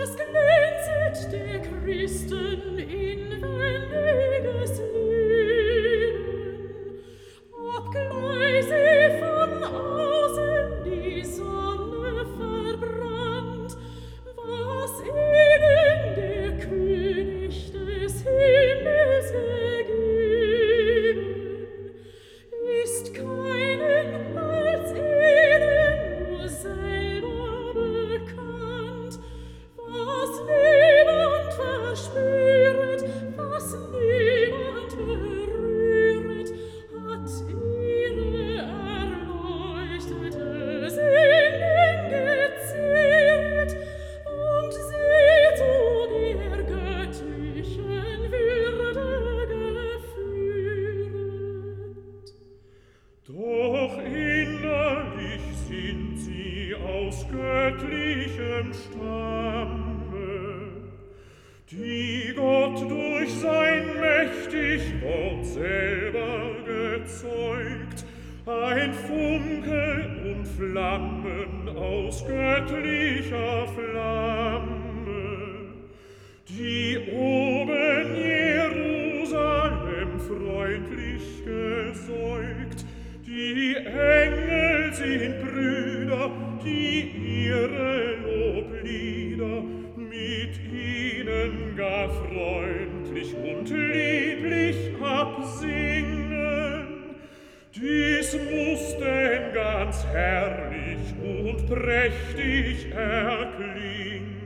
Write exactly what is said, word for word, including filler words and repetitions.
glänzet der Christen inwendiges Leben, obgleich sie von außen die Sonne verbrannt, was ihnen der König des Himmels gegeben, ist keinem als ihnen nur selber bekannt, was niemand verspüret, was niemand berühret, hat ihre erleuchtete Sinnen gezehret und sie zu der göttlichen Würde geführet. Doch innerlich sind sie aus göttlichem Stamme, die Gott durch sein mächtig Wort selber gezeugt, ein Funke und Flammen aus göttlicher Flamme, die oben Jerusalem freundlich gesäugt. Die Engel sind Brüder, die ihre Loblieder mit ihnen gar freundlich und lieblich absingen. Dies muß denn ganz herrlich und prächtig erklingen.